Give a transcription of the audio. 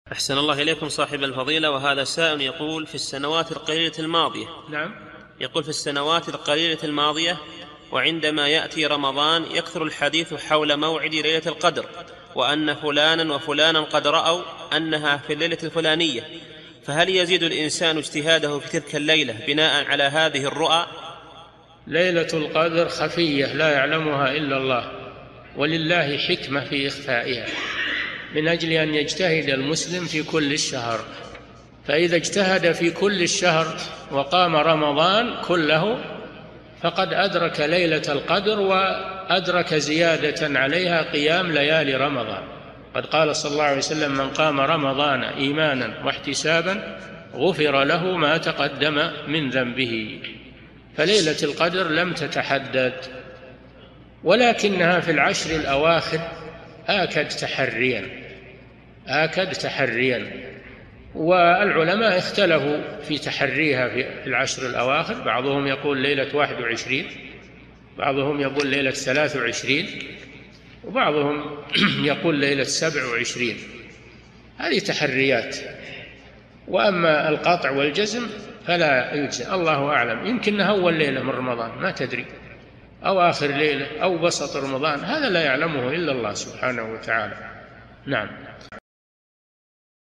أحسن الله إليكم صاحب الفضيلة. وهذا سائل يقول: في السنوات القليلة الماضية. نعم. يقول: في السنوات القليلة الماضية وعندما يأتي رمضان يكثر الحديث حول موعد ليلة القدر، وأن فلانا وفلانا قد رأوا أنها في الليلة الفلانية، فهل يزيد الإنسان اجتهاده في تلك الليلة بناء على هذه الرؤى؟ ليلة القدر خفية لا يعلمها إلا الله، ولله حكمة في إخفائها، من أجل أن يجتهد المسلم في كل الشهر. فإذا اجتهد في كل الشهر وقام رمضان كله فقد أدرك ليلة القدر، وأدرك زيادة عليها قيام ليالي رمضان. قد قال صلى الله عليه وسلم: من قام رمضان إيمانا واحتسابا غفر له ما تقدم من ذنبه. فليلة القدر لم تتحدد، ولكنها في العشر الأواخر آكد تحريا. والعلماء اختلفوا في تحريها في العشر الأواخر، بعضهم يقول ليلة 21، بعضهم يقول ليلة 23، وبعضهم يقول ليلة 27. هذه تحريات. وأما القطع والجزم فلا يجزم، الله أعلم، يمكنها أول ليلة من رمضان ما تدري، أو آخر ليلة، أو وسط رمضان، هذا لا يعلمه إلا الله سبحانه وتعالى. نعم.